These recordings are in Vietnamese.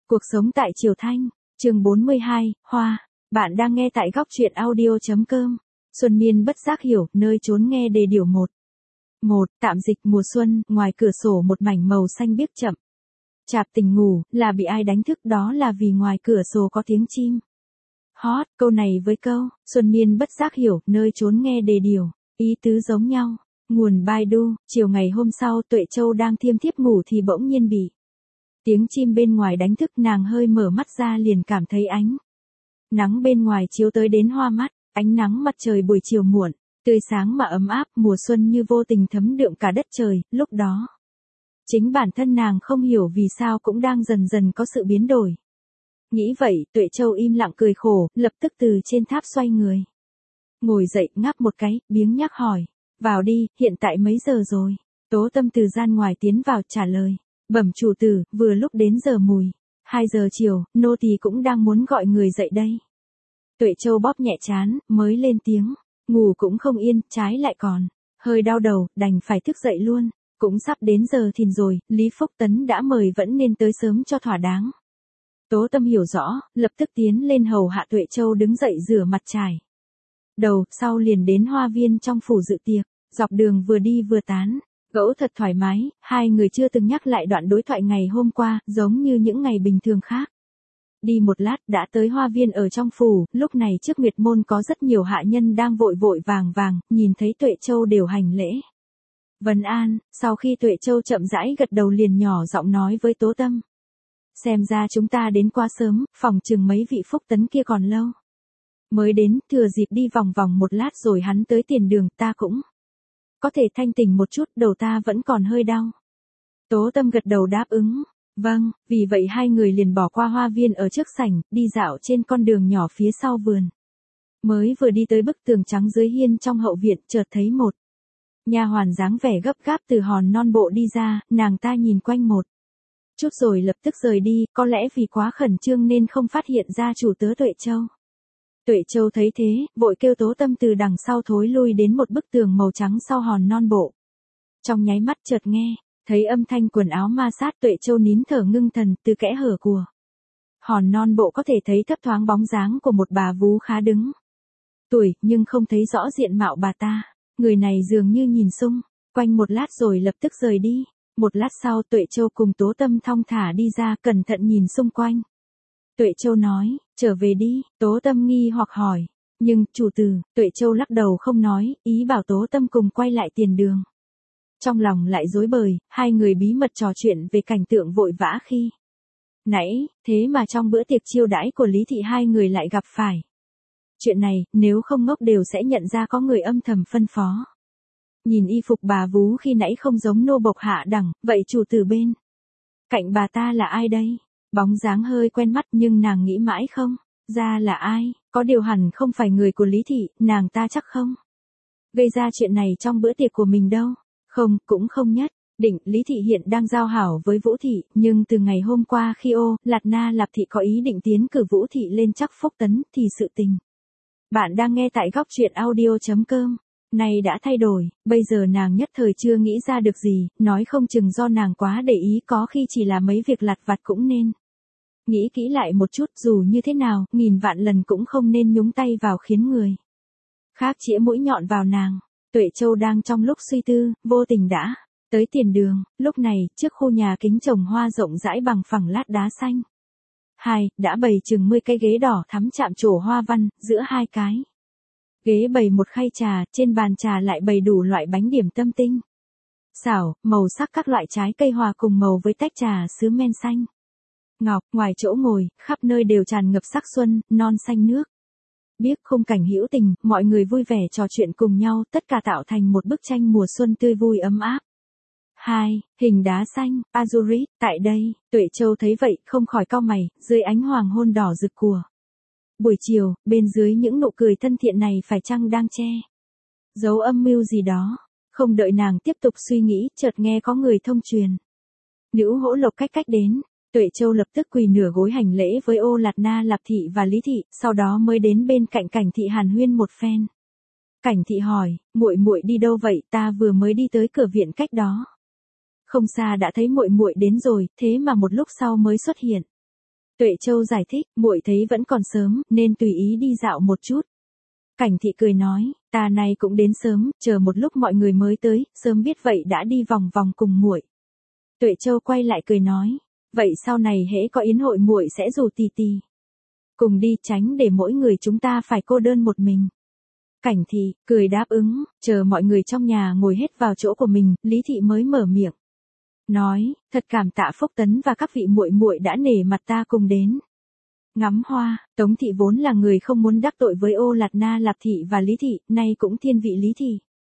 Cuộc sống tại Triều Thanh, chương 42, Hoa. Bạn đang nghe tại góc truyện audio.com. Xuân Miên bất giác hiểu, nơi trốn nghe đề điều 1. Tạm dịch mùa xuân, ngoài cửa sổ một mảnh màu xanh biếc chậm. Chạp tình ngủ, là bị ai đánh thức, đó là vì ngoài cửa sổ có tiếng chim. Hót, câu này với câu, Xuân Miên bất giác hiểu, nơi trốn nghe đề điều, ý tứ giống nhau. Nguồn Baidu, chiều ngày hôm sau Tuệ Châu đang thiêm thiếp ngủ thì bỗng nhiên bị tiếng chim bên ngoài đánh thức, nàng hơi mở mắt ra liền cảm thấy ánh nắng bên ngoài chiếu tới đến hoa mắt, ánh nắng mặt trời buổi chiều muộn, tươi sáng mà ấm áp, mùa xuân như vô tình thấm đượm cả đất trời, lúc đó. Chính bản thân nàng không hiểu vì sao cũng đang dần dần có sự biến đổi. Nghĩ vậy, Tuệ Châu im lặng cười khổ, lập tức từ trên tháp xoay người. Ngồi dậy, ngáp một cái, biếng nhác hỏi, vào đi, hiện tại mấy giờ rồi? Tố Tâm từ gian ngoài tiến vào trả lời. Bẩm chủ tử, vừa lúc đến giờ mùi. 2 giờ chiều, nô tỳ cũng đang muốn gọi người dậy đây. Tuệ Châu bóp nhẹ trán, mới lên tiếng. Ngủ cũng không yên, trái lại còn hơi đau đầu, đành phải thức dậy luôn. Cũng sắp đến giờ thìn rồi, Lý Phúc Tấn đã mời vẫn nên tới sớm cho thỏa đáng. Tố Tâm hiểu rõ, lập tức tiến lên hầu hạ Tuệ Châu đứng dậy rửa mặt trải đầu, sau liền đến hoa viên trong phủ dự tiệc. Dọc đường vừa đi vừa tán gẫu thật thoải mái, hai người chưa từng nhắc lại đoạn đối thoại ngày hôm qua, giống như những ngày bình thường khác. Đi một lát đã tới hoa viên ở trong phủ, lúc này trước Nguyệt môn có rất nhiều hạ nhân đang vội vội vàng vàng, nhìn thấy Tuệ Châu đều hành lễ. Vân an, sau khi Tuệ Châu chậm rãi gật đầu liền nhỏ giọng nói với Tố Tâm. Xem ra chúng ta đến quá sớm, phòng chừng mấy vị Phúc Tấn kia còn lâu. Mới đến, thừa dịp đi vòng vòng một lát rồi hắn tới tiền đường, ta cũng có thể thanh tỉnh một chút, đầu ta vẫn còn hơi đau. Tố Tâm gật đầu đáp ứng. Vâng, vì vậy hai người liền bỏ qua hoa viên ở trước sảnh, đi dạo trên con đường nhỏ phía sau vườn. Mới vừa đi tới bức tường trắng dưới hiên trong hậu viện, chợt thấy một nha hoàn dáng vẻ gấp gáp từ hòn non bộ đi ra, nàng ta nhìn quanh một chút rồi lập tức rời đi, có lẽ vì quá khẩn trương nên không phát hiện ra chủ tớ Tuệ Châu. Tuệ Châu thấy thế, vội kêu Tố Tâm từ đằng sau thối lui đến một bức tường màu trắng sau hòn non bộ. Trong nháy mắt chợt nghe thấy âm thanh quần áo ma sát, Tuệ Châu nín thở ngưng thần, từ kẽ hở của hòn non bộ có thể thấy thấp thoáng bóng dáng của một bà vú khá đứng tuổi, nhưng không thấy rõ diện mạo bà ta. Người này dường như nhìn xung quanh một lát rồi lập tức rời đi. Một lát sau Tuệ Châu cùng Tố Tâm thong thả đi ra, cẩn thận nhìn xung quanh. Tuệ Châu nói, trở về đi. Tố Tâm nghi hoặc hỏi, nhưng, chủ tử, Tuệ Châu lắc đầu không nói, ý bảo Tố Tâm cùng quay lại tiền đường. Trong lòng lại rối bời, hai người bí mật trò chuyện về cảnh tượng vội vã khi nãy, thế mà trong bữa tiệc chiêu đãi của Lý Thị hai người lại gặp phải. Chuyện này, nếu không ngốc đều sẽ nhận ra có người âm thầm phân phó. Nhìn y phục bà vú khi nãy không giống nô bộc hạ đẳng, vậy chủ tử bên cạnh bà ta là ai đây? Bóng dáng hơi quen mắt nhưng nàng nghĩ mãi không ra là ai, có điều hẳn không phải người của Lý Thị, nàng ta chắc không gây ra chuyện này trong bữa tiệc của mình đâu. Không, cũng không nhất định. Lý Thị hiện đang giao hảo với Vũ Thị, nhưng từ ngày hôm qua khi Lạt Na Lạp Thị có ý định tiến cử Vũ Thị lên chắc Phúc Tấn thì sự tình. Bạn đang nghe tại góc truyện audio.com. Này đã thay đổi, bây giờ nàng nhất thời chưa nghĩ ra được gì, nói không chừng do nàng quá để ý, có khi chỉ là mấy việc lặt vặt cũng nên nghĩ kỹ lại một chút, dù như thế nào, nghìn vạn lần cũng không nên nhúng tay vào khiến người khác chĩa mũi nhọn vào nàng. Tuệ Châu đang trong lúc suy tư, vô tình đã tới tiền đường, lúc này, trước khu nhà kính trồng hoa rộng rãi bằng phẳng lát đá xanh. Đã bày chừng 10 cái ghế đỏ thắm chạm trổ hoa văn, giữa hai cái ghế bày một khay trà, trên bàn trà lại bày đủ loại bánh điểm tâm tinh xảo, màu sắc các loại trái cây hòa cùng màu với tách trà sứ men xanh ngọc. Ngoài chỗ ngồi, khắp nơi đều tràn ngập sắc xuân, non xanh nước biếc, khung cảnh hữu tình, mọi người vui vẻ trò chuyện cùng nhau, tất cả tạo thành một bức tranh mùa xuân tươi vui ấm áp. Hình đá xanh, Azurit, tại đây, Tuệ Châu thấy vậy, không khỏi cau mày, dưới ánh hoàng hôn đỏ rực của buổi chiều, bên dưới những nụ cười thân thiện này phải chăng đang che giấu âm mưu gì đó. Không đợi nàng tiếp tục suy nghĩ, chợt nghe có người thông truyền Nữ Hỗ Lộc cách đến. Tuệ Châu lập tức quỳ nửa gối hành lễ với Lạt Na Lạp Thị và Lý Thị, sau đó mới đến bên cạnh Cảnh Thị hàn huyên một phen. Cảnh Thị hỏi, muội muội đi đâu vậy? Ta vừa mới đi tới cửa viện cách đó không xa đã thấy muội muội đến rồi, thế mà một lúc sau mới xuất hiện. Tuệ Châu giải thích, muội thấy vẫn còn sớm, nên tùy ý đi dạo một chút. Cảnh Thị cười nói, ta này cũng đến sớm, chờ một lúc mọi người mới tới, sớm biết vậy đã đi vòng vòng cùng muội. Tuệ Châu quay lại cười nói, vậy sau này hễ có yến hội muội sẽ rủ tì tì cùng đi, tránh để mỗi người chúng ta phải cô đơn một mình. Cảnh Thị cười đáp ứng, chờ mọi người trong nhà ngồi hết vào chỗ của mình, Lý Thị mới mở miệng. Nói, thật cảm tạ Phúc Tấn và các vị muội muội đã nể mặt ta cùng đến ngắm hoa. Tống Thị vốn là người không muốn đắc tội với Ô Lạt Na Lạp Thị và Lý Thị, nay cũng thiên vị Lý Thị.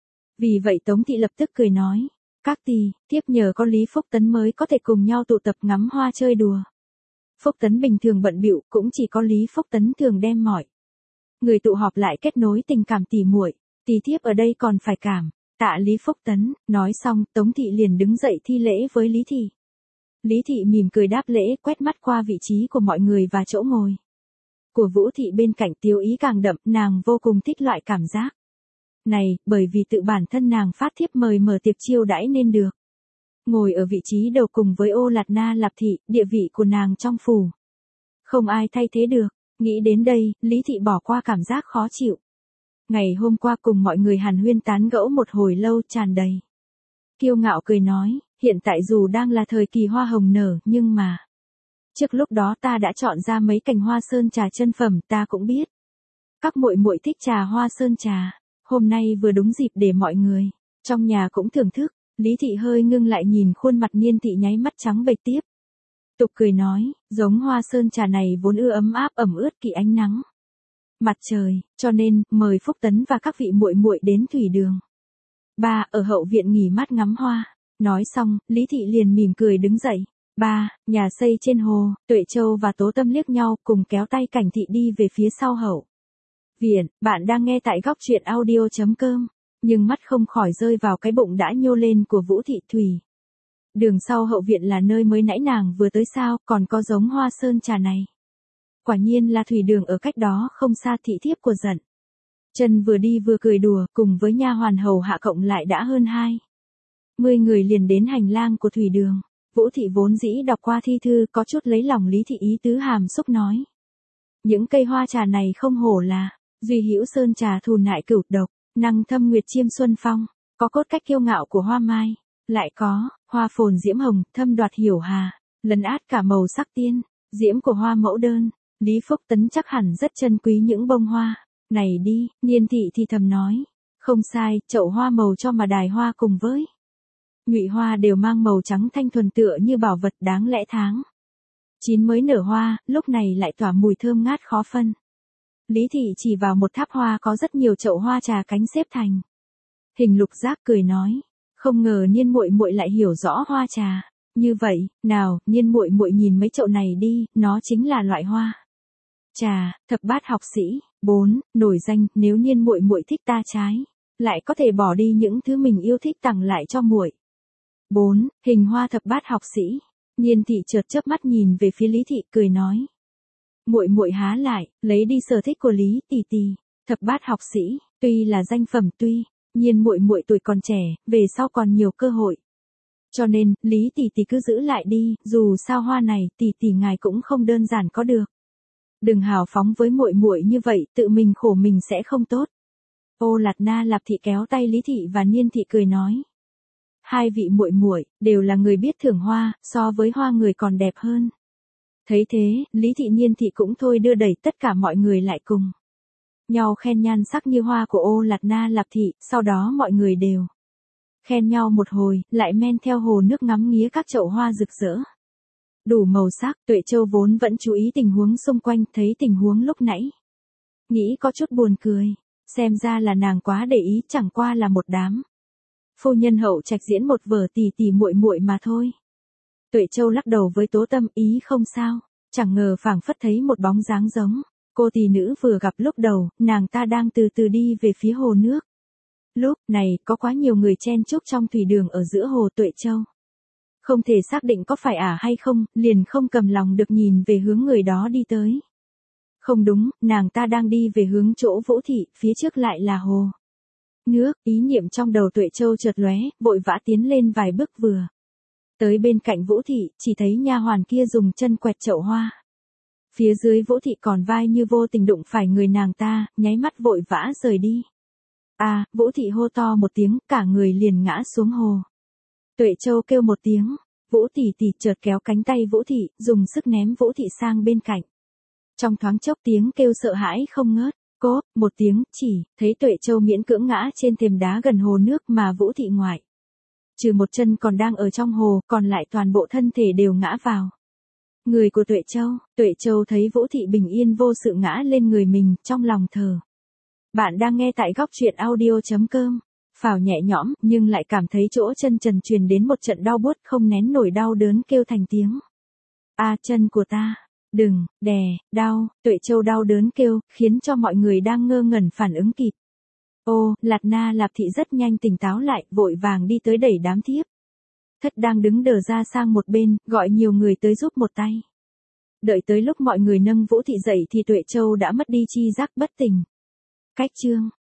Vì vậy Tống Thị lập tức cười nói, các tì, tiếp nhờ có Lý Phúc Tấn mới có thể cùng nhau tụ tập ngắm hoa chơi đùa. Phúc Tấn bình thường bận bịu, cũng chỉ có Lý Phúc Tấn thường đem mọi người tụ họp lại kết nối tình cảm tỉ muội. Tì thiếp ở đây còn phải cảm tạ Lý Phúc Tấn. Nói xong, Tống Thị liền đứng dậy thi lễ với Lý Thị. Lý Thị mỉm cười đáp lễ, quét mắt qua vị trí của mọi người và chỗ ngồi của Vũ Thị bên cạnh, tiêu ý càng đậm, nàng vô cùng thích loại cảm giác này, bởi vì tự bản thân nàng phát thiếp mời mở tiệc chiêu đãi nên được ngồi ở vị trí đầu cùng với Ô Lạt Na Lạp Thị, địa vị của nàng trong phủ không ai thay thế được. Nghĩ đến đây, Lý Thị bỏ qua cảm giác khó chịu. Ngày hôm qua cùng mọi người hàn huyên tán gẫu một hồi lâu, tràn đầy kiêu ngạo cười nói, hiện tại dù đang là thời kỳ hoa hồng nở, nhưng mà trước lúc đó ta đã chọn ra mấy cành hoa sơn trà chân phẩm, ta cũng biết các muội muội thích trà hoa sơn trà, hôm nay vừa đúng dịp để mọi người trong nhà cũng thưởng thức. Lý Thị hơi ngưng lại nhìn khuôn mặt Niên Thị nháy mắt trắng bệch tiếp tục cười nói, giống hoa sơn trà này vốn ưa ấm áp ẩm ướt kỵ ánh nắng mặt trời, cho nên mời Phúc Tấn và các vị muội muội đến thủy đường ba ở hậu viện nghỉ mát ngắm hoa. Nói xong, Lý Thị liền mỉm cười đứng dậy. Ba, nhà xây trên hồ. Tuệ Châu và Tố Tâm liếc nhau, cùng kéo tay Cảnh Thị đi về phía sau hậu viện. Bạn đang nghe tại góc truyện audio.com, nhưng mắt không khỏi rơi vào cái bụng đã nhô lên của Vũ Thị. Thủy đường sau hậu viện là nơi mới nãy nàng vừa tới sao, còn có giống hoa sơn trà này. Quả nhiên là thủy đường ở cách đó không xa. Thị thiếp của Dận Chân vừa đi vừa cười đùa, cùng với nha hoàn hầu hạ cộng lại đã hơn 20 người liền đến hành lang của thủy đường. Vũ Thị vốn dĩ đọc qua thi thư, có chút lấy lòng Lý Thị, ý tứ hàm xúc nói, những cây hoa trà này không hổ là duy hữu sơn trà, thù nại cửu độc, năng thâm nguyệt chiêm xuân phong, có cốt cách kiêu ngạo của hoa mai, lại có hoa phồn diễm hồng, thâm đoạt hiểu hà, lấn át cả màu sắc tiên diễm của hoa mẫu đơn. Lý Phúc Tấn chắc hẳn rất trân quý những bông hoa này đi. Niên Thị thì thầm nói, không sai, chậu hoa màu cho mà đài hoa cùng với nhụy hoa đều mang màu trắng thanh thuần, tựa như bảo vật, đáng lẽ tháng 9 mới nở hoa, lúc này lại tỏa mùi thơm ngát khó phân. Lý Thị chỉ vào một tháp hoa có rất nhiều chậu hoa trà cánh xếp thành hình lục giác, cười nói, không ngờ Niên muội muội lại hiểu rõ hoa trà như vậy. Nào, Niên muội muội nhìn mấy chậu này đi, nó chính là loại hoa trà thập bát học sĩ. 4. Nổi danh, nếu Niên muội muội thích ta trái lại có thể bỏ đi những thứ mình yêu thích tặng lại cho muội. 4. Hình hoa thập bát học sĩ. Niên Thị chợt chớp mắt nhìn về phía Lý Thị, cười nói, muội muội há lại lấy đi sở thích của Lý tỷ tỷ. Thập bát học sĩ tuy là danh phẩm, tuy nhiên muội muội tuổi còn trẻ, về sau còn nhiều cơ hội, cho nên Lý tỷ tỷ cứ giữ lại đi, dù sao hoa này tỷ tỷ ngài cũng không đơn giản có được. Đừng hào phóng với muội muội như vậy, tự mình khổ mình sẽ không tốt. Ô Lạt Na Lạp Thị kéo tay Lý Thị và Niên Thị cười nói, hai vị muội muội đều là người biết thưởng hoa, so với hoa người còn đẹp hơn. Thấy thế, Lý Thị Niên Thị cũng thôi đưa đẩy tất cả mọi người lại cùng nhau khen nhan sắc như hoa của Ô Lạt Na Lạp Thị. Sau đó mọi người đều khen nhau một hồi, lại men theo hồ nước ngắm nghía các chậu hoa rực rỡ đủ màu sắc. Tuệ Châu vốn vẫn chú ý tình huống xung quanh, thấy tình huống lúc nãy nghĩ có chút buồn cười, xem ra là nàng quá để ý, chẳng qua là một đám phu nhân hậu trạch diễn một vở tỉ tỉ muội muội mà thôi. Tuệ Châu lắc đầu với Tố Tâm, ý không sao, chẳng ngờ phảng phất thấy một bóng dáng giống cô tỷ nữ vừa gặp lúc đầu, nàng ta đang từ từ đi về phía hồ nước. Lúc này, có quá nhiều người chen chúc trong thủy đường ở giữa hồ. Tuệ Châu không thể xác định có phải hay không, liền không cầm lòng được nhìn về hướng người đó đi tới. Không đúng, nàng ta đang đi về hướng chỗ Vũ Thị, phía trước lại là hồ nước. Ý niệm trong đầu Tuệ Châu chợt lóe, vội vã tiến lên vài bước, vừa tới bên cạnh Vũ Thị, chỉ thấy nha hoàn kia dùng chân quẹt chậu hoa Phía dưới Vũ Thị còn vai như vô tình đụng phải người nàng ta, nháy mắt vội vã rời đi. Vũ Thị hô to một tiếng, cả người liền ngã xuống hồ. Tuệ Châu kêu một tiếng, Vũ tỷ tỷ, chợt kéo cánh tay Vũ Thị, dùng sức ném Vũ Thị sang bên cạnh. Trong thoáng chốc tiếng kêu sợ hãi không ngớt, cốp, một tiếng, chỉ, thấy Tuệ Châu miễn cưỡng ngã trên thềm đá gần hồ nước mà Vũ Thị ngoại. Trừ một chân còn đang ở trong hồ, còn lại toàn bộ thân thể đều ngã vào người của Tuệ Châu thấy Vũ Thị bình yên vô sự ngã lên người mình, trong lòng thở. Bạn đang nghe tại góc truyện audio.com. Phào nhẹ nhõm, nhưng lại cảm thấy chỗ chân trần truyền đến một trận đau buốt, không nén nổi đau đớn kêu thành tiếng. Chân của ta, đừng, đè, đau, Tuệ Châu đau đớn kêu, khiến cho mọi người đang ngơ ngẩn phản ứng kịp. Lạt Na Lạp Thị rất nhanh tỉnh táo lại, vội vàng đi tới đẩy đám thiếp thất đang đứng đờ ra sang một bên, gọi nhiều người tới giúp một tay. Đợi tới lúc mọi người nâng Vũ Thị dậy thì Tuệ Châu đã mất đi chi giác bất tỉnh. Cách chương